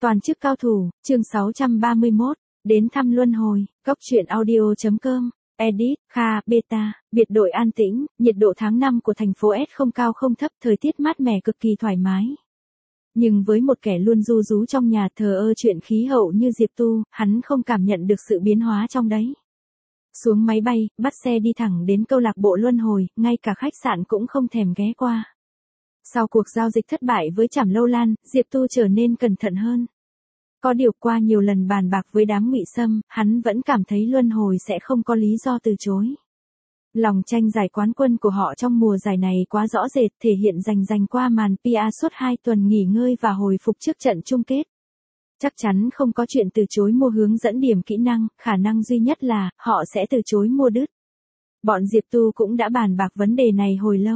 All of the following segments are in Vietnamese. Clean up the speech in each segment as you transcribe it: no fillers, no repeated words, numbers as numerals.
Toàn chức cao thủ, chương 631, đến thăm luân hồi, góc truyện audio.com, edit, Kha, Beta, biệt đội an tĩnh, nhiệt độ tháng 5 của thành phố S không cao không thấp, thời tiết mát mẻ cực kỳ thoải mái. Nhưng với một kẻ luôn ru rú trong nhà thờ ơ chuyện khí hậu như Diệp Tu, hắn không cảm nhận được sự biến hóa trong đấy. Xuống máy bay, bắt xe đi thẳng đến câu lạc bộ luân hồi, ngay cả khách sạn cũng không thèm ghé qua. Sau cuộc giao dịch thất bại với Trảm Lâu Lan, Diệp Tu trở nên cẩn thận hơn. Có điều qua nhiều lần bàn bạc với đám Ngụy Sâm, hắn vẫn cảm thấy luân hồi sẽ không có lý do từ chối. Lòng tranh giải quán quân của họ trong mùa giải này quá rõ rệt, thể hiện giành qua màn PR suốt 2 tuần nghỉ ngơi và hồi phục trước trận chung kết. Chắc chắn không có chuyện từ chối mua hướng dẫn điểm kỹ năng, khả năng duy nhất là họ sẽ từ chối mua đứt. Bọn Diệp Tu cũng đã bàn bạc vấn đề này hồi lâu.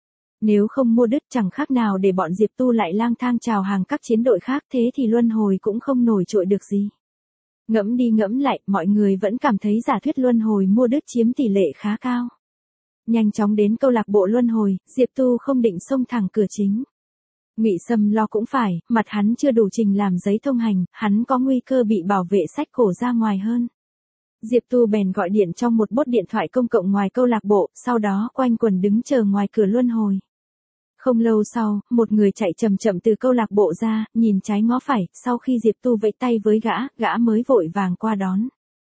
Nếu không mua đứt chẳng khác nào để bọn Diệp Tu lại lang thang chào hàng các chiến đội khác, thế thì luân hồi cũng không nổi trội được gì. Ngẫm đi ngẫm lại, mọi người vẫn cảm thấy giả thuyết luân hồi mua đứt chiếm tỷ lệ khá cao. Nhanh chóng đến câu lạc bộ luân hồi, Diệp Tu không định xông thẳng cửa chính. Ngụy Sâm lo cũng phải, mặt hắn chưa đủ trình làm giấy thông hành, hắn có nguy cơ bị bảo vệ xách cổ ra ngoài hơn. Diệp Tu bèn gọi điện trong một bốt điện thoại công cộng ngoài câu lạc bộ, sau đó quanh quần đứng chờ ngoài cửa luân hồi. Không lâu sau, một người chạy chậm chậm từ câu lạc bộ ra, nhìn trái ngó phải, sau khi Diệp Tu vẫy tay với gã mới vội vàng qua đón.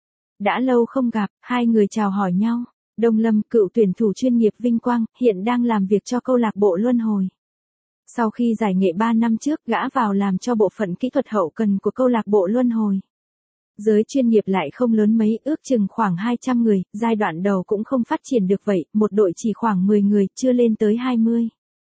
Đã lâu không gặp, hai người chào hỏi nhau. Đông Lâm, cựu tuyển thủ chuyên nghiệp vinh quang, hiện đang làm việc cho câu lạc bộ luân hồi. Sau khi giải nghệ 3 năm trước, gã vào làm cho bộ phận kỹ thuật hậu cần của câu lạc bộ luân hồi. Giới chuyên nghiệp lại không lớn mấy, ước chừng khoảng 200 người, giai đoạn đầu cũng không phát triển được vậy, một đội chỉ khoảng 10 người, chưa lên tới 20.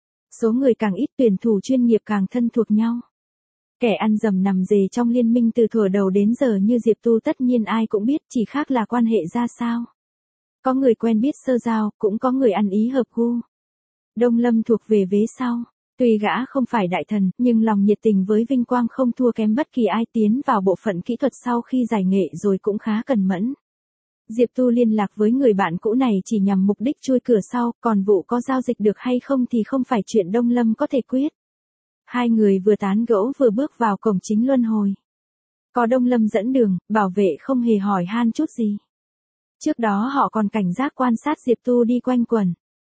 Số người càng ít, tuyển thủ chuyên nghiệp càng thân thuộc nhau. Kẻ ăn dầm nằm dề trong liên minh từ thuở đầu đến giờ như Diệp Tu tất nhiên ai cũng biết, chỉ khác là quan hệ ra sao. Có người quen biết sơ giao, cũng có người ăn ý hợp gu. Đông Lâm thuộc về vế sau. Tuy gã không phải đại thần, nhưng lòng nhiệt tình với vinh quang không thua kém bất kỳ ai, tiến vào bộ phận kỹ thuật sau khi giải nghệ rồi cũng khá cẩn mẫn. Diệp Tu liên lạc với người bạn cũ này chỉ nhằm mục đích chui cửa sau, còn vụ có giao dịch được hay không thì không phải chuyện Đông Lâm có thể quyết. Hai người vừa tán gẫu vừa bước vào cổng chính luân hồi. Có Đông Lâm dẫn đường, bảo vệ không hề hỏi han chút gì. Trước đó họ còn cảnh giác quan sát Diệp Tu đi quanh quần.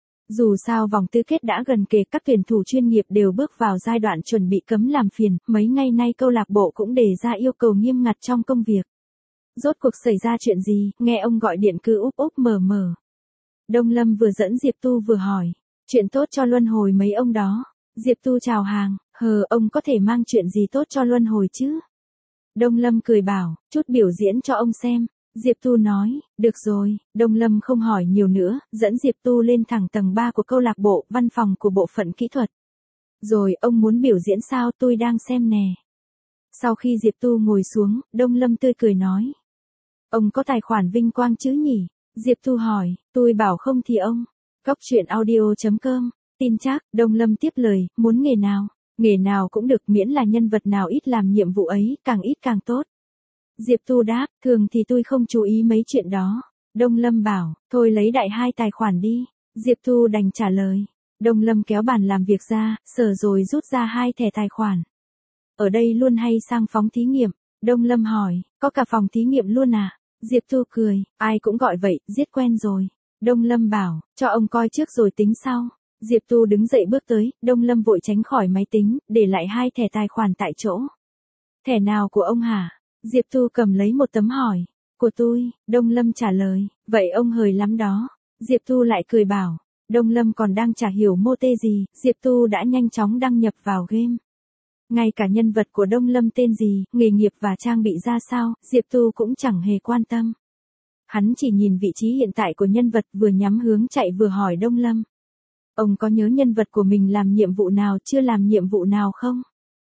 Dù sao vòng tứ kết đã gần kề, các tuyển thủ chuyên nghiệp đều bước vào giai đoạn chuẩn bị cấm làm phiền, mấy ngày nay câu lạc bộ cũng đề ra yêu cầu nghiêm ngặt trong công việc. Rốt cuộc xảy ra chuyện gì, nghe ông gọi điện cứ úp úp mở mở. Đông Lâm vừa dẫn Diệp Tu vừa hỏi, chuyện tốt cho luân hồi mấy ông đó. Diệp Tu chào hàng, ông có thể mang chuyện gì tốt cho luân hồi chứ? Đông Lâm cười bảo, chút biểu diễn cho ông xem. Diệp Tu nói, được rồi. Đông Lâm không hỏi nhiều nữa, dẫn Diệp Tu lên thẳng tầng 3 của câu lạc bộ, văn phòng của bộ phận kỹ thuật. Rồi, ông muốn biểu diễn sao, tôi đang xem nè. Sau khi Diệp Tu ngồi xuống, Đông Lâm tươi cười nói. Ông có tài khoản vinh quang chứ nhỉ? Diệp Tu hỏi, tôi bảo không thì ông. Góc truyện audio.com, tin chắc, Đông Lâm tiếp lời, muốn nghề nào cũng được, miễn là nhân vật nào ít làm nhiệm vụ ấy, càng ít càng tốt. Diệp Tu đáp, thường thì tôi không chú ý mấy chuyện đó. Đông Lâm bảo, thôi lấy đại 2 tài khoản đi. Diệp Tu đành trả lời. Đông Lâm kéo bàn làm việc ra, sờ rồi rút ra 2 thẻ tài khoản. Ở đây luôn hay sang phóng thí nghiệm? Đông Lâm hỏi, có cả phòng thí nghiệm luôn à? Diệp Tu cười, ai cũng gọi vậy, giết quen rồi. Đông Lâm bảo, cho ông coi trước rồi tính sau. Diệp Tu đứng dậy bước tới, Đông Lâm vội tránh khỏi máy tính, để lại 2 thẻ tài khoản tại chỗ. Thẻ nào của ông hả? Diệp Tu cầm lấy một tấm hỏi. Của tôi, Đông Lâm trả lời, vậy ông hời lắm đó. Diệp Tu lại cười bảo, Đông Lâm còn đang chả hiểu mô tê gì, Diệp Tu đã nhanh chóng đăng nhập vào game. Ngay cả nhân vật của Đông Lâm tên gì, nghề nghiệp và trang bị ra sao, Diệp Tu cũng chẳng hề quan tâm. Hắn chỉ nhìn vị trí hiện tại của nhân vật, vừa nhắm hướng chạy vừa hỏi Đông Lâm. Ông có nhớ nhân vật của mình làm nhiệm vụ nào, chưa làm nhiệm vụ nào không?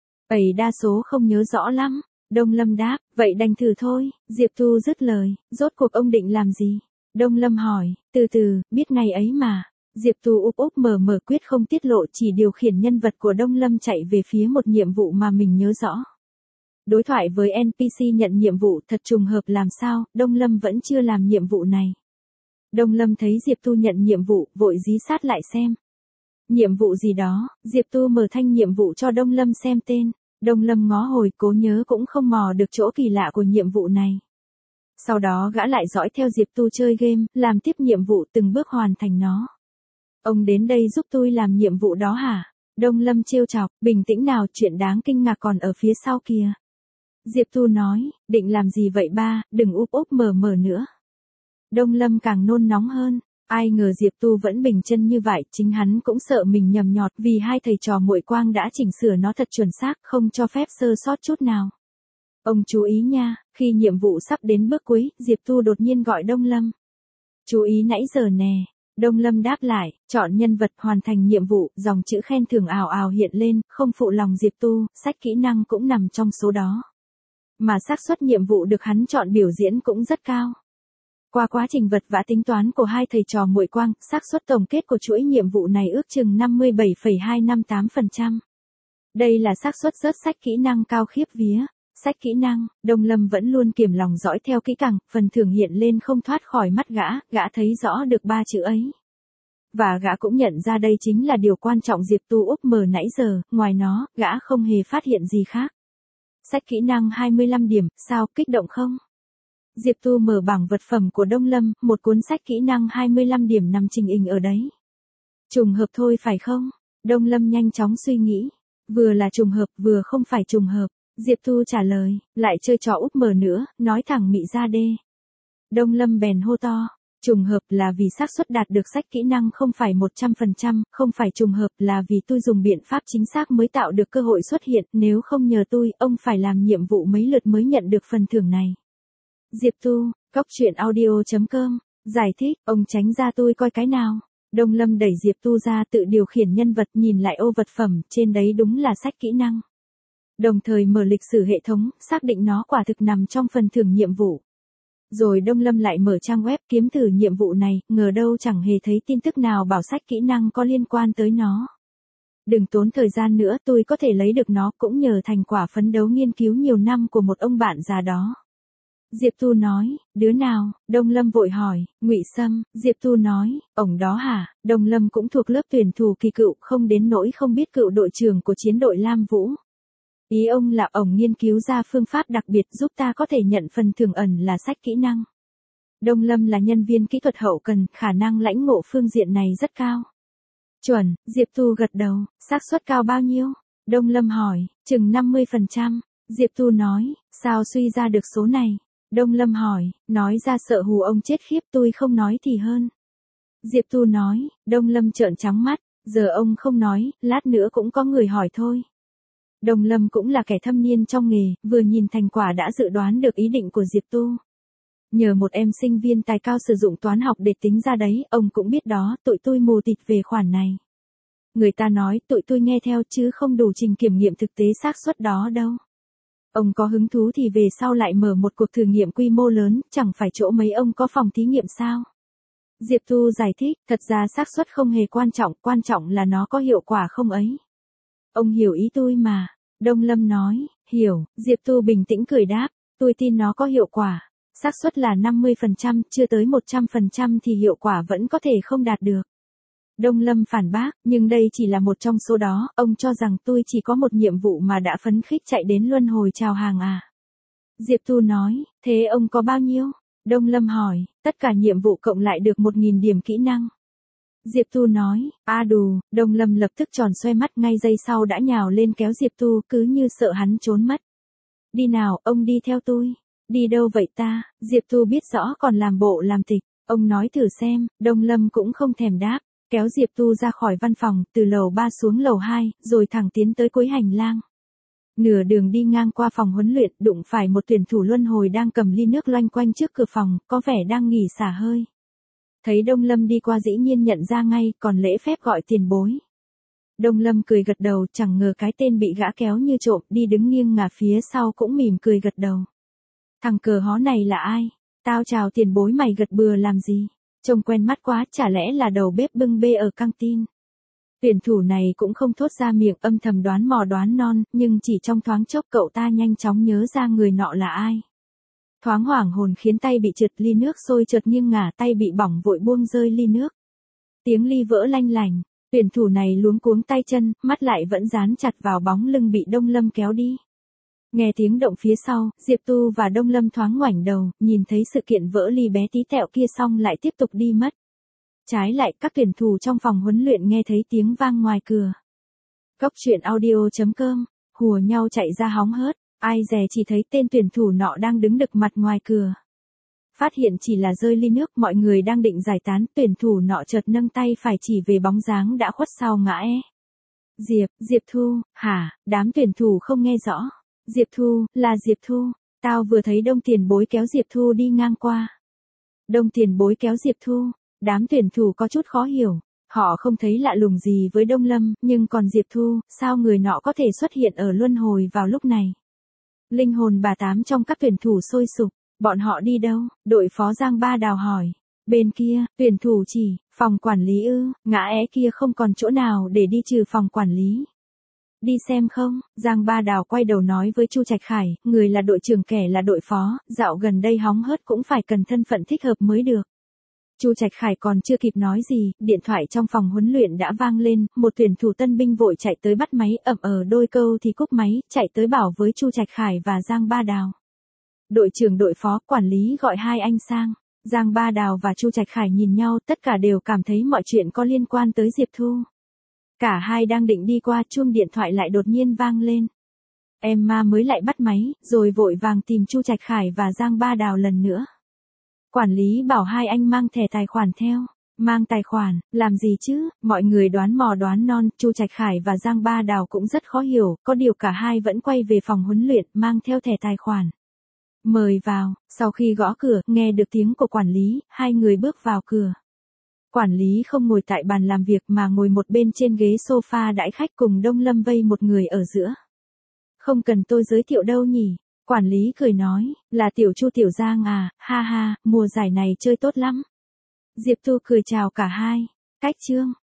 Đa số không nhớ rõ lắm. Đông Lâm đáp, vậy đành thử thôi. Diệp Tu dứt lời, rốt cuộc ông định làm gì? Đông Lâm hỏi, từ từ, biết ngày ấy mà. Diệp Tu úp úp mở mở quyết không tiết lộ, chỉ điều khiển nhân vật của Đông Lâm chạy về phía một nhiệm vụ mà mình nhớ rõ. Đối thoại với NPC nhận nhiệm vụ, thật trùng hợp làm sao, Đông Lâm vẫn chưa làm nhiệm vụ này. Đông Lâm thấy Diệp Tu nhận nhiệm vụ, vội dí sát lại xem. Nhiệm vụ gì đó, Diệp Tu mở thanh nhiệm vụ cho Đông Lâm xem tên. Đông Lâm ngó hồi cố nhớ cũng không mò được chỗ kỳ lạ của nhiệm vụ này. Sau đó gã lại dõi theo Diệp Tu chơi game, làm tiếp nhiệm vụ từng bước hoàn thành nó. Ông đến đây giúp tôi làm nhiệm vụ đó hả? Đông Lâm trêu chọc, bình tĩnh nào, chuyện đáng kinh ngạc còn ở phía sau kìa. Diệp Tu nói, định làm gì vậy ba, đừng úp úp mở mở nữa. Đông Lâm càng nôn nóng hơn, ai ngờ Diệp Tu vẫn bình chân như vậy, chính hắn cũng sợ mình nhầm nhọt vì hai thầy trò muội quang đã chỉnh sửa nó thật chuẩn xác, không cho phép sơ sót chút nào. Ông chú ý nha, khi nhiệm vụ sắp đến bước cuối, Diệp Tu đột nhiên gọi Đông Lâm. Chú ý nãy giờ nè. Đông Lâm đáp lại, chọn nhân vật hoàn thành nhiệm vụ, dòng chữ khen thưởng ào ào hiện lên, không phụ lòng Diệp Tu, sách kỹ năng cũng nằm trong số đó. Mà xác suất nhiệm vụ được hắn chọn biểu diễn cũng rất cao. Qua quá trình vật vã tính toán của hai thầy trò muội quang, xác suất tổng kết của chuỗi nhiệm vụ này ước chừng 57,258%. Đây là xác suất rớt sách kỹ năng cao khiếp vía. Sách kỹ năng, Đông Lâm vẫn luôn kiềm lòng dõi theo kỹ càng, phần thưởng hiện lên không thoát khỏi mắt gã thấy rõ được ba chữ ấy. Và gã cũng nhận ra đây chính là điều quan trọng Diệp Tu úp mở nãy giờ, ngoài nó, gã không hề phát hiện gì khác. Sách kỹ năng 25 điểm, sao, kích động không? Diệp Tu mở bảng vật phẩm của Đông Lâm, một cuốn sách kỹ năng 25 điểm nằm trình hình ở đấy. Trùng hợp thôi phải không? Đông Lâm nhanh chóng suy nghĩ. Vừa là trùng hợp, vừa không phải trùng hợp. Diệp Tu trả lời, lại chơi trò úp mở nữa, nói thẳng mị ra đê. Đông Lâm bèn hô to, trùng hợp là vì xác suất đạt được sách kỹ năng không phải 100%, không phải trùng hợp là vì tôi dùng biện pháp chính xác mới tạo được cơ hội xuất hiện, nếu không nhờ tôi, ông phải làm nhiệm vụ mấy lượt mới nhận được phần thưởng này. Diệp Tu, coctruyện.audio.com, giải thích, ông tránh ra tôi coi cái nào. Đông Lâm đẩy Diệp Tu ra tự điều khiển nhân vật nhìn lại ô vật phẩm, trên đấy đúng là sách kỹ năng. Đồng thời mở lịch sử hệ thống, xác định nó quả thực nằm trong phần thưởng nhiệm vụ. Rồi Đông Lâm lại mở trang web kiếm thử nhiệm vụ này, ngờ đâu chẳng hề thấy tin tức nào bảo sách kỹ năng có liên quan tới nó. Đừng tốn thời gian nữa, tôi có thể lấy được nó cũng nhờ thành quả phấn đấu nghiên cứu nhiều năm của một ông bạn già đó. Diệp Tu nói, đứa nào? Đông Lâm vội hỏi, Ngụy Sâm. Diệp Tu nói, ổng đó hả? Đông Lâm cũng thuộc lớp tuyển thủ kỳ cựu, không đến nỗi không biết cựu đội trưởng của chiến đội Lam Vũ. Ý ông là ổng nghiên cứu ra phương pháp đặc biệt giúp ta có thể nhận phần thưởng ẩn là sách kỹ năng. Đông Lâm là nhân viên kỹ thuật hậu cần, khả năng lãnh ngộ phương diện này rất cao. Chuẩn, Diệp Tu gật đầu, xác suất cao bao nhiêu? Đông Lâm hỏi, chừng 50%. Diệp Tu nói, sao suy ra được số này? Đông Lâm hỏi, nói ra sợ hù ông chết khiếp, tôi không nói thì hơn. Diệp Tu nói, Đông Lâm trợn trắng mắt, giờ ông không nói, lát nữa cũng có người hỏi thôi. Đông Lâm cũng là kẻ thâm niên trong nghề, vừa nhìn thành quả đã dự đoán được ý định của Diệp Tu. Nhờ một em sinh viên tài cao sử dụng toán học để tính ra đấy, ông cũng biết đó, tụi tôi mù tịt về khoản này. Người ta nói tụi tôi nghe theo chứ không đủ trình kiểm nghiệm thực tế xác suất đó đâu. Ông có hứng thú thì về sau lại mở một cuộc thử nghiệm quy mô lớn, chẳng phải chỗ mấy ông có phòng thí nghiệm sao? Diệp Tu giải thích, thật ra xác suất không hề quan trọng là nó có hiệu quả không ấy. Ông hiểu ý tôi mà. Đông Lâm nói, hiểu. Diệp Tu bình tĩnh cười đáp, tôi tin nó có hiệu quả. Xác suất là 50%, chưa tới 100% thì hiệu quả vẫn có thể không đạt được. Đông Lâm phản bác, nhưng đây chỉ là một trong số đó, ông cho rằng tôi chỉ có một nhiệm vụ mà đã phấn khích chạy đến luân hồi chào hàng à? Diệp Tu nói, thế ông có bao nhiêu? Đông Lâm hỏi, tất cả nhiệm vụ cộng lại được 1.000 điểm kỹ năng. Diệp Tu nói, đù, Đông Lâm lập tức tròn xoe mắt, ngay giây sau đã nhào lên kéo Diệp Tu, cứ như sợ hắn trốn mất. Đi nào, ông đi theo tôi. Đi đâu vậy ta? Diệp Tu biết rõ còn làm bộ làm tịch, ông nói thử xem. Đông Lâm cũng không thèm đáp, kéo Diệp Tu ra khỏi văn phòng, từ lầu 3 xuống lầu 2, rồi thẳng tiến tới cuối hành lang. Nửa đường đi ngang qua phòng huấn luyện, đụng phải một tuyển thủ luân hồi đang cầm ly nước loanh quanh trước cửa phòng, có vẻ đang nghỉ xả hơi. Thấy Đông Lâm đi qua dĩ nhiên nhận ra ngay, còn lễ phép gọi tiền bối. Đông Lâm cười gật đầu, chẳng ngờ cái tên bị gã kéo như trộm, đi đứng nghiêng ngả phía sau cũng mỉm cười gật đầu. Thằng cờ hó này là ai? Tao chào tiền bối mày gật bừa làm gì? Trông quen mắt quá, chả lẽ là đầu bếp bưng bê ở căng tin? Tuyển thủ này cũng không thốt ra miệng, âm thầm đoán mò đoán non, nhưng chỉ trong thoáng chốc cậu ta nhanh chóng nhớ ra người nọ là ai. Thoáng hoảng hồn khiến tay bị trượt, ly nước sôi chợt nghiêng ngả, tay bị bỏng vội buông rơi ly nước. Tiếng ly vỡ lanh lành. Tuyển thủ này luống cuống tay chân, mắt lại vẫn dán chặt vào bóng lưng bị Đông Lâm kéo đi. Nghe tiếng động phía sau, Diệp Tu và Đông Lâm thoáng ngoảnh đầu, nhìn thấy sự kiện vỡ ly bé tí tẹo kia xong lại tiếp tục đi mất. Trái lại các tuyển thủ trong phòng huấn luyện nghe thấy tiếng vang ngoài cửa. Cốc truyện audio.com, hùa nhau chạy ra hóng hớt, ai dè chỉ thấy tên tuyển thủ nọ đang đứng đực mặt ngoài cửa. Phát hiện chỉ là rơi ly nước, mọi người đang định giải tán, tuyển thủ nọ chợt nâng tay phải chỉ về bóng dáng đã khuất sau ngã. Diệp Thu, hả? Đám tuyển thủ không nghe rõ. Diệp Thu, là Diệp Thu, tao vừa thấy Đông Tiền Bối kéo Diệp Thu đi ngang qua. Đông Tiền Bối kéo Diệp Thu, đám tuyển thủ có chút khó hiểu, họ không thấy lạ lùng gì với Đông Lâm, nhưng còn Diệp Thu, sao người nọ có thể xuất hiện ở luân hồi vào lúc này? Linh hồn bà tám trong các tuyển thủ sôi sục, bọn họ đi đâu? Đội phó Giang Ba Đào hỏi. Bên kia, tuyển thủ chỉ, phòng quản lý ư, ngã é kia không còn chỗ nào để đi trừ phòng quản lý. Đi xem không? Giang Ba Đào quay đầu nói với Chu Trạch Khải, người là đội trưởng kẻ là đội phó, dạo gần đây hóng hớt cũng phải cần thân phận thích hợp mới được. Chu Trạch Khải còn chưa kịp nói gì, điện thoại trong phòng huấn luyện đã vang lên, một tuyển thủ tân binh vội chạy tới bắt máy, đôi câu thì cúp máy, chạy tới bảo với Chu Trạch Khải và Giang Ba Đào. Đội trưởng đội phó, quản lý gọi hai anh sang. Giang Ba Đào và Chu Trạch Khải nhìn nhau, tất cả đều cảm thấy mọi chuyện có liên quan tới Diệp Thu. Cả hai đang định đi qua, chuông điện thoại lại đột nhiên vang lên. Emma mới lại bắt máy, rồi vội vàng tìm Chu Trạch Khải và Giang Ba Đào lần nữa. Quản lý bảo hai anh mang thẻ tài khoản theo. Mang tài khoản, làm gì chứ? Mọi người đoán mò đoán non, Chu Trạch Khải và Giang Ba Đào cũng rất khó hiểu, có điều cả hai vẫn quay về phòng huấn luyện, mang theo thẻ tài khoản. Mời vào, sau khi gõ cửa, nghe được tiếng của quản lý, hai người bước vào cửa. Quản lý không ngồi tại bàn làm việc mà ngồi một bên trên ghế sofa đãi khách cùng Đông Lâm vây một người ở giữa. Không cần tôi giới thiệu đâu nhỉ? Quản lý cười nói, là Tiểu Chu Tiểu Giang à, ha ha, mùa giải này chơi tốt lắm. Diệp Thu cười chào cả hai. Cách chương.